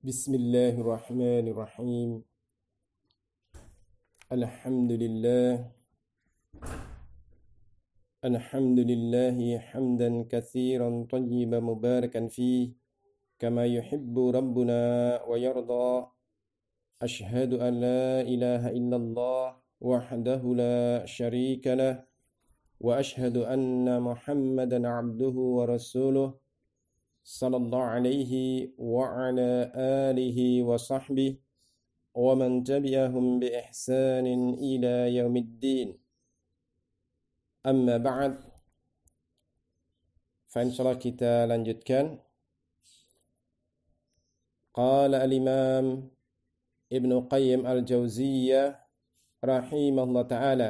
Bismillahirrahmanirrahim. Alhamdulillah. Alhamdulillahi hamdan katsiran tayyiban mubarakan fih kama yuhibbu rabbuna wa yarda. Ashhadu an la ilaha illallah wahdahu la syarika lah wa ashhadu anna Muhammadan abduhu wa rasuluh sallallahu alaihi wa ala alihi wa sahbihi wa man tabi'ahum bi ihsanin ila yaumiddin. Amma ba'd. Fa insyaallah kita lanjutkan. Qala al-Imam Ibn Qayyim al-Jauziyah rahimahullah ta'ala.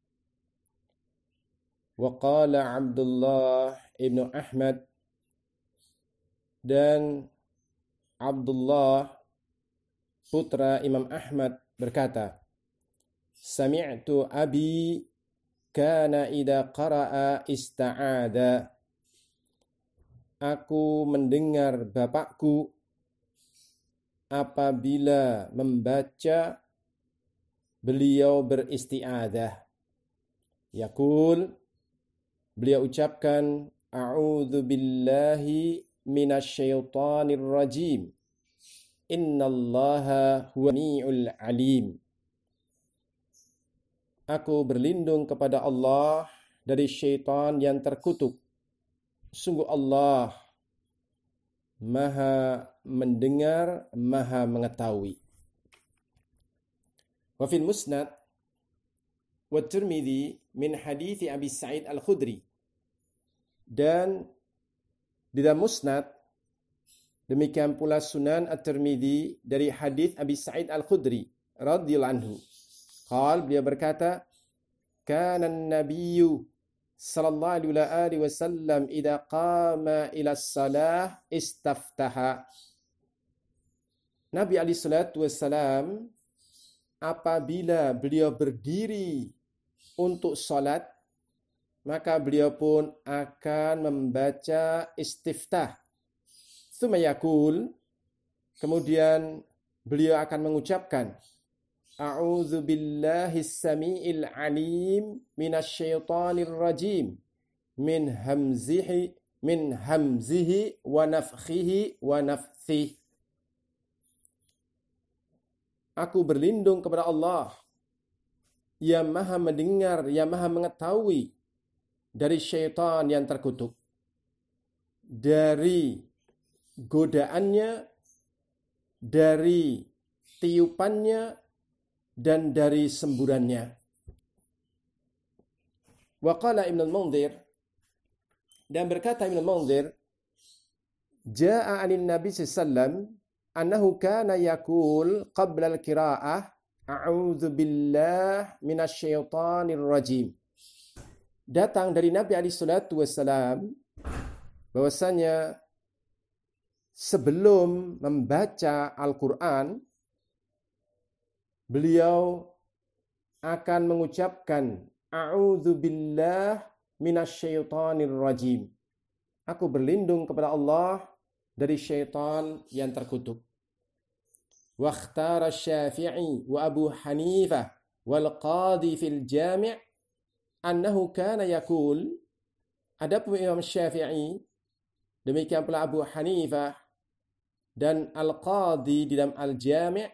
Wa qala Abdullah ibn Ahmad, dan Abdullah putra Imam Ahmad berkata, Sami'tu abi kana idza qara'a ista'ada. Aku mendengar bapakku apabila membaca beliau beristi'adah. Yaqul, beliau ucapkan, A'udzu billahi minasyaitonir rajim. Innallaha huwami'ul alim. Aku berlindung kepada Allah dari syaitan yang terkutuk. Sungguh Allah Maha mendengar, Maha mengetahui. Wa fil Musnad wa Tirmidzi min hadits Abi Sa'id Al-Khudri. Dan di dalam Musnad, demikian pula Sunan At-Tirmidzi dari hadis Abi Sa'id Al-Khudri radhiyallahu anhu. Beliau berkata, kana an-nabiyyu sallallahu alaihi wasallam idza qama ila shalah istaftaha. Nabi alaihi salatu wasallam apabila beliau berdiri untuk salat, maka beliau pun akan membaca istiftah. Tsumma yaqul, kemudian beliau akan mengucapkan, A'udzu billahis samiil alim minasyaitonir rajim min hamzihi wa nafthihi wa nafthihi. Aku berlindung kepada Allah yang Maha mendengar, yang Maha mengetahui dari syaitan yang terkutuk, dari godaannya, dari tiupannya, dan dari semburannya. Wa qala Ibn al-Mundhir, dan berkata Ibn al-Mundhir, Ja'a anin Nabi sallallahu annahu kana yaqul qabla al-qira'ah a'udzu billahi minasyaitonir rajim. Datang dari Nabi alaihi salatu wasallam bahwasanya sebelum membaca Al-Quran, beliau akan mengucapkan A'udzu billahi minasyaitonir rajim. Aku berlindung kepada Allah dari syaitan yang terkutuk. Wa ikhtara Syafi'i wa Abu Hanifah wal Qadhi fil Jami' annahu kana yaqul. Adapun Imam Syafi'i, demikian pula Abu Hanifah dan Al-Qadhi di dalam Al-Jami',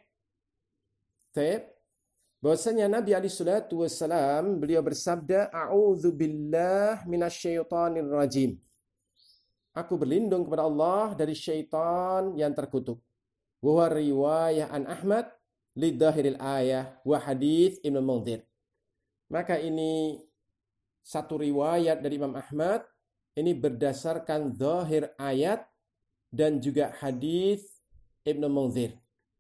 bahwasanya Nabi alaihi salatu wasallam beliau bersabda, A'udzu billahi minasyaitonir rajim. Aku berlindung kepada Allah dari syaitan yang terkutuk. Wa riwayah an Ahmad li dhahiril ayah wa hadits Ibnu Mundhir. Maka ini satu riwayat dari Imam Ahmad, ini berdasarkan zahir ayat dan juga hadis Ibnu Mundhir.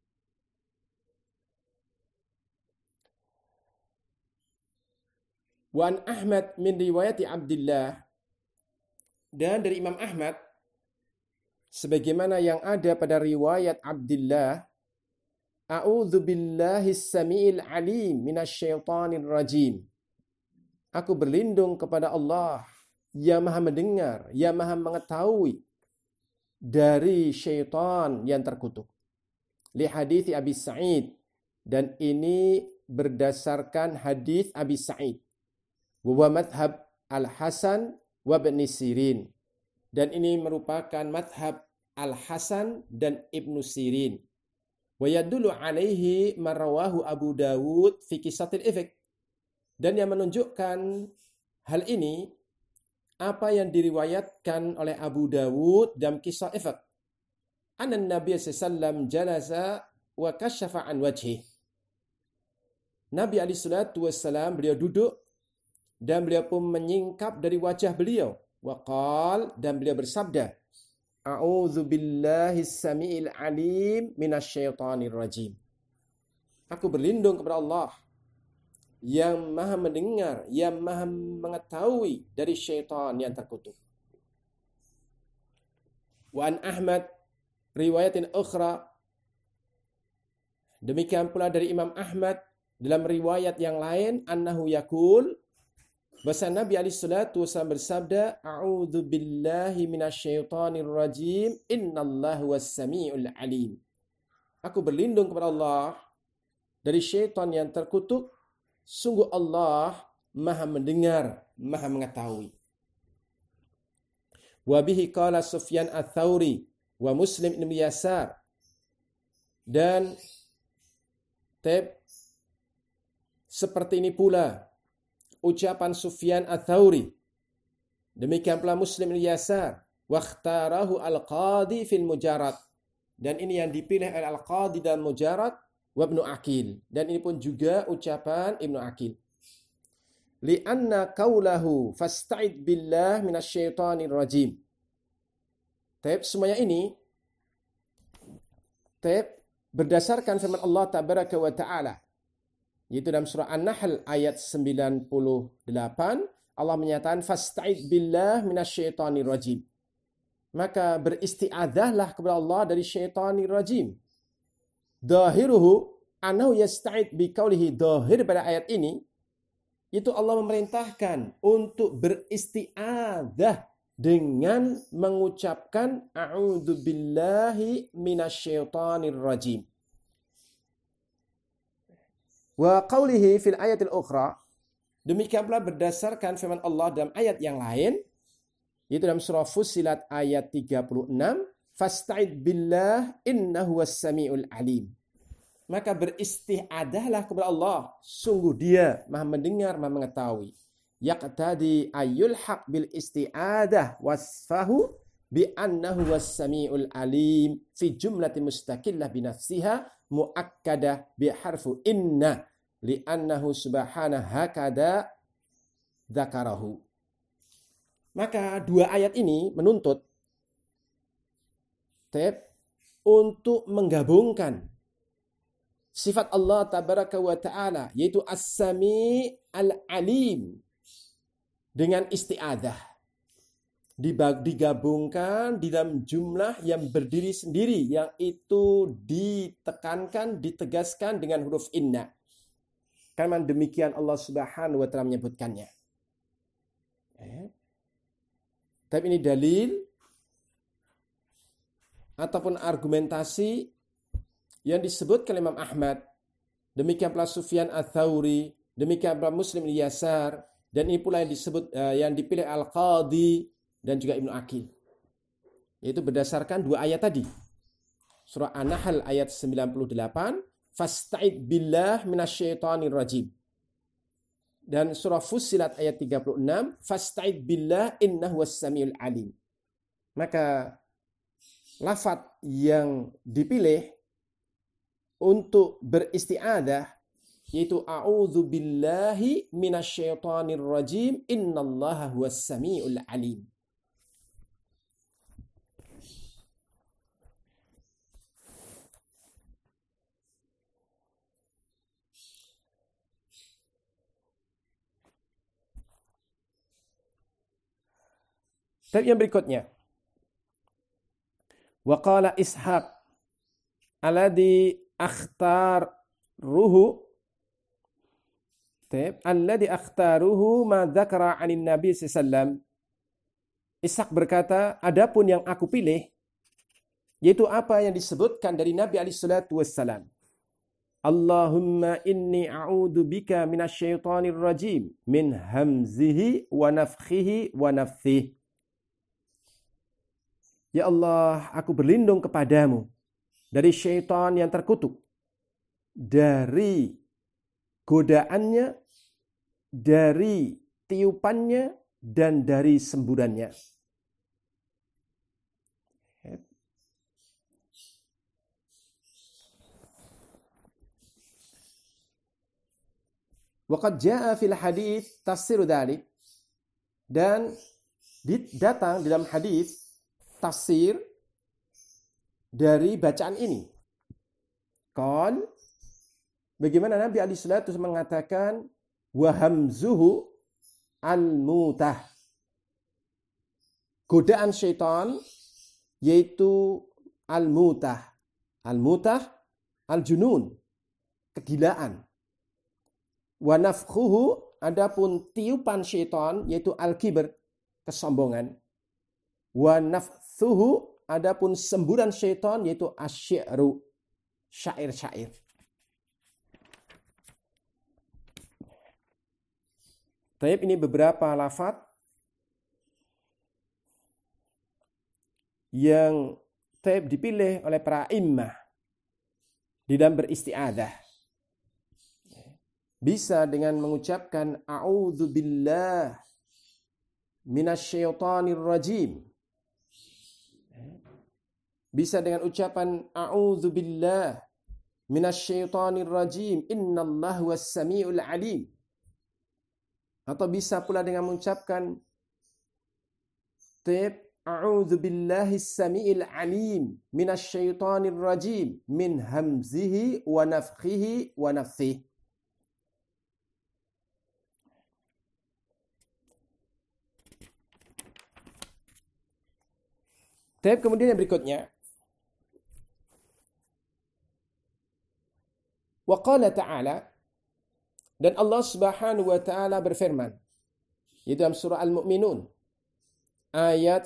Wan Ahmad min riwayati Abdullah, dan dari Imam Ahmad sebagaimana yang ada pada riwayat Abdullah, A'udzu billahis samiil alim minasyaitonir rajim. Aku berlindung kepada Allah yang Maha mendengar, yang Maha mengetahui dari syaitan yang terkutuk. li hadits Abi Sa'id, dan ini berdasarkan hadis Abi Sa'id. Wa madhab Al-Hasan wa Ibn Sirin, dan ini merupakan madhab Al-Hasan dan Ibnu Sirin. Wa yadullu alaihi marrawahu Abu Dawud fi Qisatil Ifk, dan yang menunjukkan hal ini apa yang diriwayatkan oleh Abu Dawud dalam Kisah Ifk. Anna Nabi sallallahu alaihi wasallam jalasa wa kasyafa an wajhi. Nabi alaihi salatu wassalam, beliau duduk dan beliau pun menyingkap dari wajah beliau. Wa qal, dan beliau bersabda, A'udzu billahi samiil alim minasyaitonir rajim. Aku berlindung kepada Allah yang maha mendengar, yang maha mengetahui dari syaitan yang terkutuk. Wa an Ahmad riwayatin ukhra, demikian pula dari Imam Ahmad dalam riwayat yang lain, annahu yaqul, bahasa Nabi alaihi salatu wasallam bersabda, A'udzu billahi minasyaitonir rajim, innallaha was-sami'ul alim. Aku berlindung kepada Allah dari syaitan yang terkutuk, sungguh Allah maha mendengar, maha mengetahui. Wa bihi qala Sufyan ats-Tsauri wa Muslim bin Yasar, dan seperti ini pula ucapan Sufyan ats-Tsauri, demikian pula Muslim bin Yasar, wa ikhtarahu al-Qadi fil Mujarrad, dan ini yang dipilih oleh al-Qadi dan Mujarrad, wa Ibnu Aqil, dan ini pun juga ucapan Ibnu Aqil. Li'anna qaulahu fasta'id billah minasyaitonir rajim. Semuanya ini berdasarkan firman Allah tabaraka wa ta'ala, yaitu dalam surah An-Nahl ayat 98, Allah menyatakan fasta'id billah minasyaitonir rajim. Maka beristi'adzahlah kepada Allah dari syaitanir rajim. Dhahiruhu annahu yasta'id biqaulihi, dhahir pada ayat ini itu Allah memerintahkan untuk beristi'adzah dengan mengucapkan a'udzu billahi minasyaitonir rajim. Wa qawlihi fil ayatil ukhra, demikian pula berdasarkan firman Allah dalam ayat yang lain, yaitu dalam surah Fussilat ayat 36, fasta'id billah innahu was-sami'ul alim. Maka beristi'adzahlah kepada Allah, sungguh Dia maha mendengar, maha mengetahui. Yaqtadi ayyul haq bil isti'adah wasfahu bi annahu was-sami'ul alim fi jumlati mustaqillah bi nafsiha muakkadah bi harfu inna li'annahu subhanahu hakada dzakarahu. Maka dua ayat ini menuntut untuk menggabungkan sifat Allah tabaraka wa ta'ala, yaitu as-sami' al-alim, dengan isti'adzah. Digabungkan di dalam jumlah yang berdiri sendiri, yang itu ditekankan, ditegaskan dengan huruf inna. Karena demikian Allah subhanahu wa ta'ala menyebutkannya. Tapi ini dalil ataupun argumentasi yang disebutkan Imam Ahmad, demikian pula Sufyan ats-Tsauri, demikian pula Muslim bin Yasar, dan ini pula yang disebut yang dipilih Al-Qadi dan juga Ibnu Aqil. Yaitu berdasarkan dua ayat tadi. Surah An-Nahl ayat 98, fasta'id billah minasyaitonir rajim. Dan surah Fussilat ayat 36, fasta'id billah innahu was-sami'ul alim. Maka lafaz yang dipilih untuk beristi'adzah yaitu a'udzu billahi minasyaitonir rajim innallaha huwas samiul alim. Dan yang berikutnya, wa qala Ishaq alladhi akhtaruhu alladhi akhtaruhu ma dzakara 'anin nabi sallallahu. Ishaq berkata, adapun yang aku pilih Yaitu apa yang disebutkan dari Nabi SAW. Allahumma inni a'udzu bika minasyaitonir rajim min hamzihi wa nafthihi wa nafthihi. Ya Allah, aku berlindung kepadamu dari syaitan yang terkutuk, dari godaannya, dari tiupannya, dan dari semburannya. Waqad jaa fil hadits tafsir dzalik, dan datang dalam hadis tafsir dari bacaan ini. Qal, bagaimana Nabi alaihi salatu mengatakan wa hamzuhu al-mutah. Godaan syaitan yaitu al-mutah. Al-mutah al-junun, kegilaan. Wa nafkhuhu, adapun tiupan syaitan yaitu al-kibr, kesombongan. Wa nafthuhu, adapun semburan syaitan yaitu asy-syi'ru, syair-syair. Taib, ini beberapa lafaz yang taib dipilih oleh para immah di dalam beristi'adzah. Bisa dengan mengucapkan a'udzubillah minasyaitonir rajim. Bisa dengan ucapan a'udzubillah minasyaitonir rajim, innallaha was-sami'ul alim. Atau bisa pula dengan mengucapkan a'udzubillahis sami'il alim minasyaitonir rajim min hamzihi wa nafthihi wa nafthihi. Kemudian yang berikutnya, wa qala ta'ala, dan Allah Subhanahu wa taala berfirman, yaitu dalam surah Al-Mu'minun ayat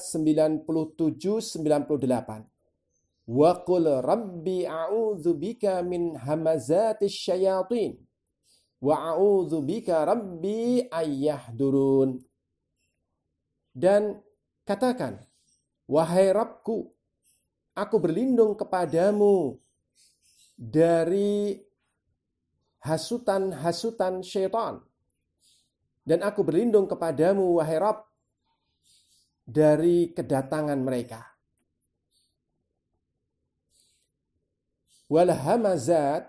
97-98. Wa qul rabbi a'udzu bika min hamazatis syayatin wa a'udzu bika rabbi ayyahdurun. Dan katakan, wahai Rabbku, aku berlindung kepadamu dari hasutan-hasutan syaitan. Dan aku berlindung kepadamu, wahai Rabb, dari kedatangan mereka. Wal hamazat,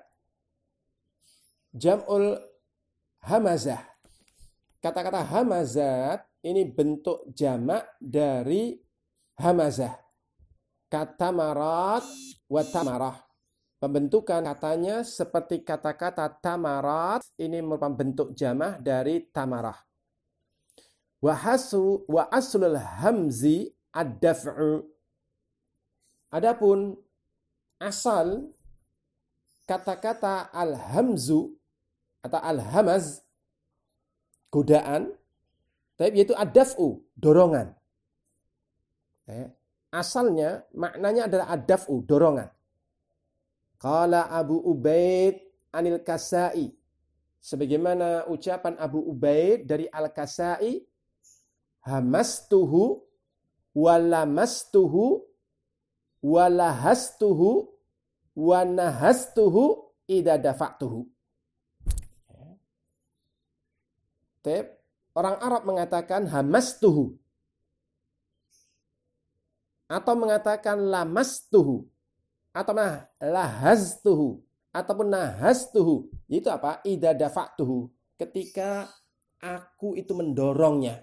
jam'ul hamazah. Kata-kata hamazat ini bentuk jamak dari hamazah. Katamarat wa tamarah. Pembentukan katanya seperti kata-kata tamarat, ini merupakan bentuk jamak dari tamarah. Wa aslul hamzi ad-daf'u. Adapun asal kata-kata al-hamzu atau al-hamaz, godaan, yaitu ad-daf'u, dorongan. Asalnya maknanya adalah ad-daf'u, dorongan. Qala Abu Ubaid anil Kasai, sebagaimana ucapan Abu Ubaid dari Al-Kasai, hamastuhu walamastuhu walahastuhu wanahastuhu idza dafa'tuhu. Orang Arab mengatakan hamastuhu atau mengatakan lamastuhu atau lahaztuhu ataupun nahastuhu. Itu apa? Idza dafa'tuhu, ketika aku itu mendorongnya.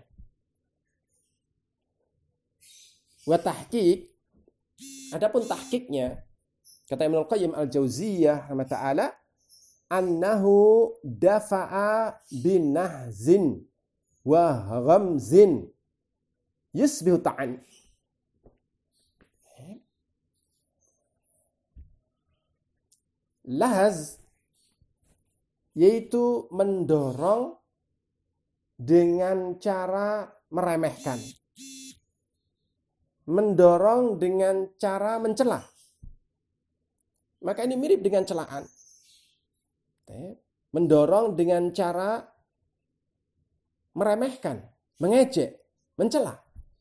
Wa tahqiq, adapun tahqiqnya, kata Ibnu Qayyim Al-Jauziyah rahimahullah, annahu dafa'a binahzin wa ghamzin yusbihu ta'an. Lahaz yaitu mendorong dengan cara meremehkan, mendorong dengan cara mencela. Maka ini mirip dengan celaan. Mendorong dengan cara meremehkan, mengejek, mencela.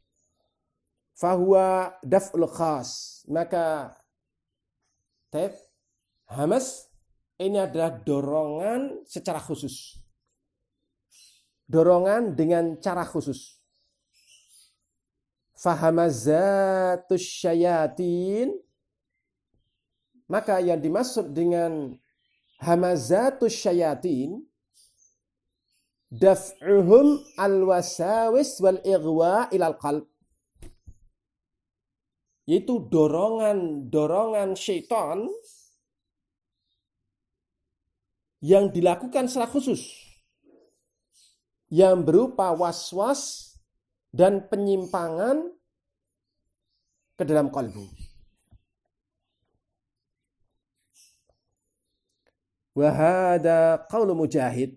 Fahuwa daf'ul khas. Maka hamas ini adalah dorongan secara khusus. Dorongan dengan cara khusus. Fahamazatus syayatin. Maka yang dimaksud dengan hamazatus syayatin daf'uhum al-wasawis wal ighwa ilal qalb. Yaitu dorongan syaitan yang dilakukan secara khusus, yang berupa was-was dan penyimpangan ke dalam kalbu. Wa hada qaulu Mujahid.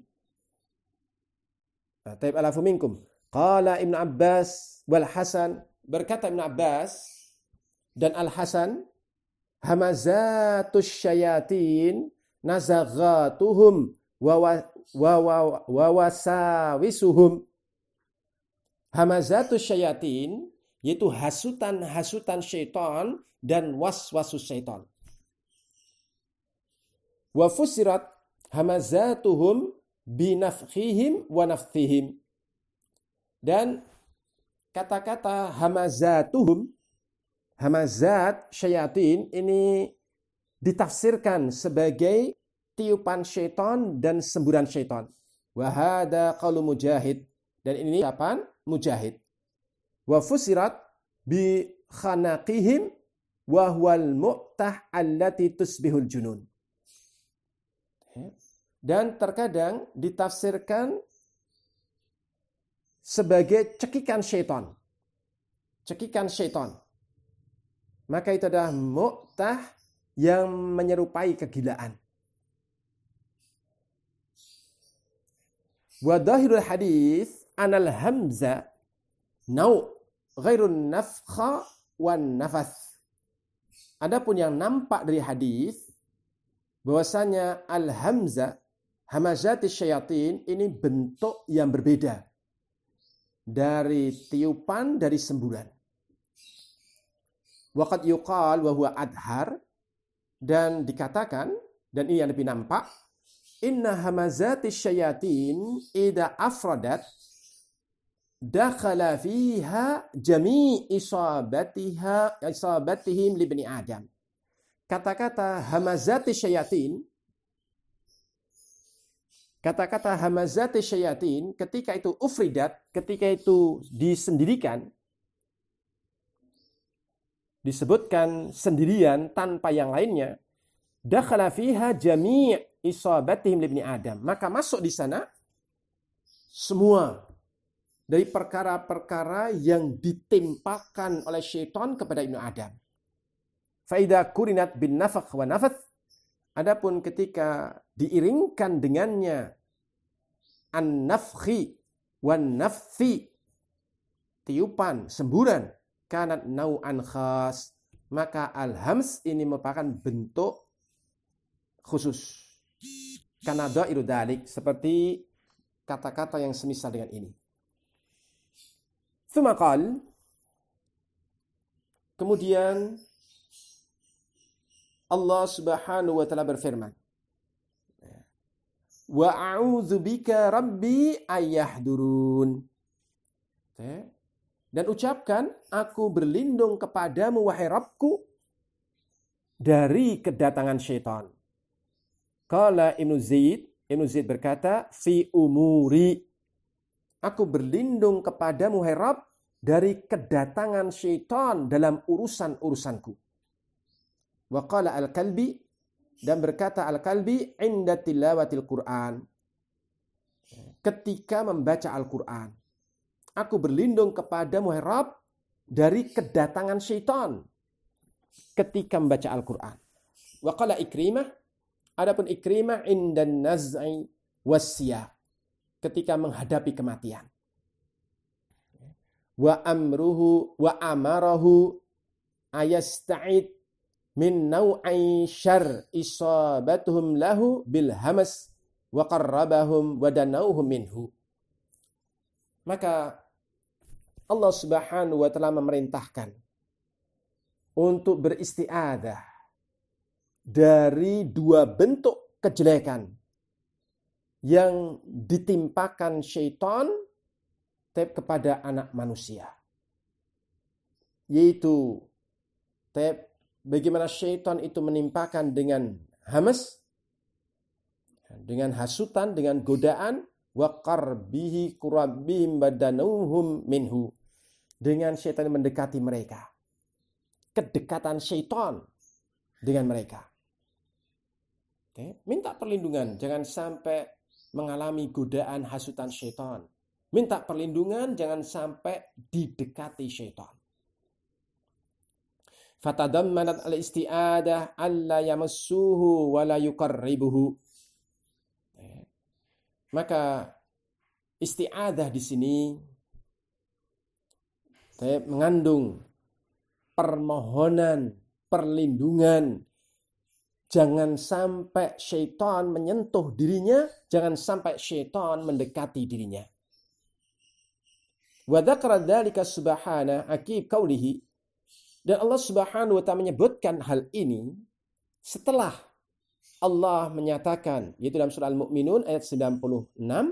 Taib alafu minkum. Qala Ibn Abbas wal Hasan. Berkata Ibn Abbas dan Al-Hasan, hamazatus syayatin nazaghatuhum wa wasawisuhum. Hamazatus syayatin yaitu hasutan-hasutan syaitan dan waswasus syaitan. Wa fusirat hamazatuhum binafkhihim wa nafthihim. Dan kata-kata hamazatuhum, hamazat syayatin ini ditafsirkan sebagai tiupan syaitan dan semburan syaitan. Wa hada qaulu Mujahid. Dan ini ucapan Mujahid. Wa fusirat bi khanaqihim wa huwal mu'tah allati tusbihul junun. Dan terkadang ditafsirkan sebagai cekikan syaitan. Cekikan syaitan. Maka itu adalah mu'tah yang menyerupai kegilaan. Wa dhahirul hadis anal hamza nau' ghairun nafkha wan nafas. Adapun yang nampak dari hadis bahwasanya al-hamza hamazati syayatin ini bentuk yang berbeda dari tiupan, dari semburan. Waqad yuqal wa huwa adhar, dan dikatakan, dan ini yang lebih nampak, inna hamazati syayatin idza afradat dakhala fiha jami' isabatihim li bani Adam. Kata-kata hamazati syayatin, kata-kata hamazati syayatin ketika itu ufridat, ketika itu disendirikan, disebutkan sendirian tanpa yang lainnya, dakhala fiha jami' isabatihim li bani Adam. Maka masuk di sana semua dari perkara-perkara yang ditimpakan oleh syaitan kepada Ibnu Adam. Faida kurinat bin nafakh wa nafath. Adapun ketika diiringkan dengannya an-nafkhi wan nafthi, tiupan, semburan, kanat nau'an khas, maka al-hams ini merupakan bentuk khusus. Kana dhairu dzalik, seperti kata-kata yang semisal dengan ini. Tsumma qala, kemudian Allah Subhanahu wa taala berfirman, wa a'udzu bika rabbi ayyahdurun. Dan ucapkan, aku berlindung kepadamu wahai Rabbku dari kedatangan syaitan. Qala Ibnu Zaid berkata, fi umuri, aku berlindung kepadamu wahai Rabb dari kedatangan syaitan dalam urusan-urusanku. Wa qala Al-Kalbi, dan berkata Al-Kalbi, inda tilawatil Qur'an, ketika membaca Al-Quran, aku berlindung kepadamu wahai Rabb dari kedatangan syaitan ketika membaca Al-Quran. Wa qala Ikrimah, adapun Ikrimah indan naz'i wassiyah, ketika menghadapi kematian. Wa amarahu ayasta'id min naw'i syarr isabatuhum lahu bil hamas wa qarrabahum wa danauhum minhu. Maka Allah Subhanahu wa taala memerintahkan untuk beristi'adzah dari dua bentuk kejelekan yang ditimpakan syaitan kepada anak manusia. Yaitu bagaimana syaitan itu menimpakan dengan hamas, dengan hasutan, dengan godaan, wa qarbihi qurabbihim badanuhum minhu, dengan syaitan mendekati mereka. Kedekatan syaitan dengan mereka. Minta perlindungan, jangan sampai mengalami godaan hasutan syaitan. Minta perlindungan, jangan sampai didekati syaitan. Fatadammanat al-isti'adah alla yamassuhu wa la yuqarribuhu. Maka isti'adah di sini mengandung permohonan, perlindungan. Jangan sampai syaitan menyentuh dirinya, jangan sampai syaitan mendekati dirinya. Wa dzakara dzalika subhanahu aqib qaulihi, dan Allah Subhanahu wa taala menyebutkan hal ini setelah Allah menyatakan, yaitu dalam surah Al-Mu'minun ayat 96,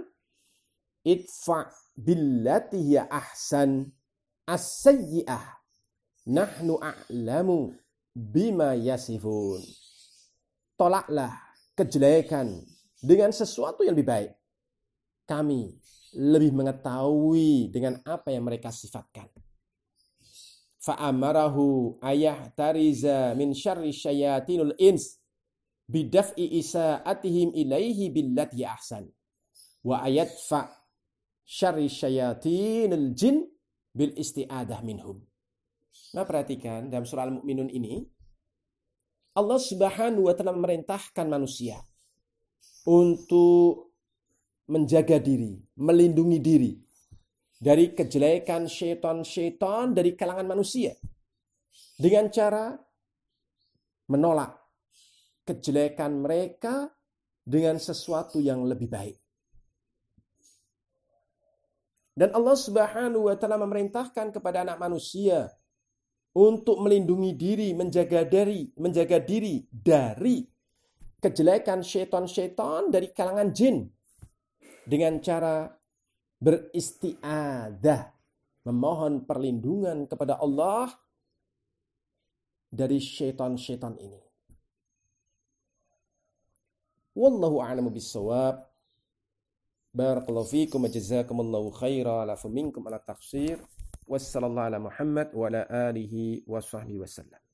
idfa billati hiya ahsan as-sayyi'ah nahnu a'lamu bima yasifun. Tolaklah kejelekan dengan sesuatu yang lebih baik. Kami lebih mengetahui dengan apa yang mereka sifatkan. Fa'amarahu ayah tariza min syarri syayatinul ins bidaf'i isa'atihim ilaihi billati ahsan wa ayatfa syarri syayatinul jin bil isti'adah minhum. Nah, perhatikan dalam surah Al-Mu'minun ini Allah Subhanahu wa taala memerintahkan manusia untuk menjaga diri, melindungi diri dari kejelekan syaitan-syaitan dari kalangan manusia dengan cara menolak kejelekan mereka dengan sesuatu yang lebih baik. Dan Allah Subhanahu wa taala memerintahkan kepada anak manusia untuk melindungi diri, menjaga diri dari kejelekan syaitan-syaitan dari kalangan jin dengan cara beristi'adzah, memohon perlindungan kepada Allah dari syaitan-syaitan ini. Wallahu a'lamu bis-shawab. Barakallahu fiikum wa jazakumullahu khairan la faminkum ala taqsir. Wassallallahu ala Muhammad wa ala alihi wa sahbihi wasallam.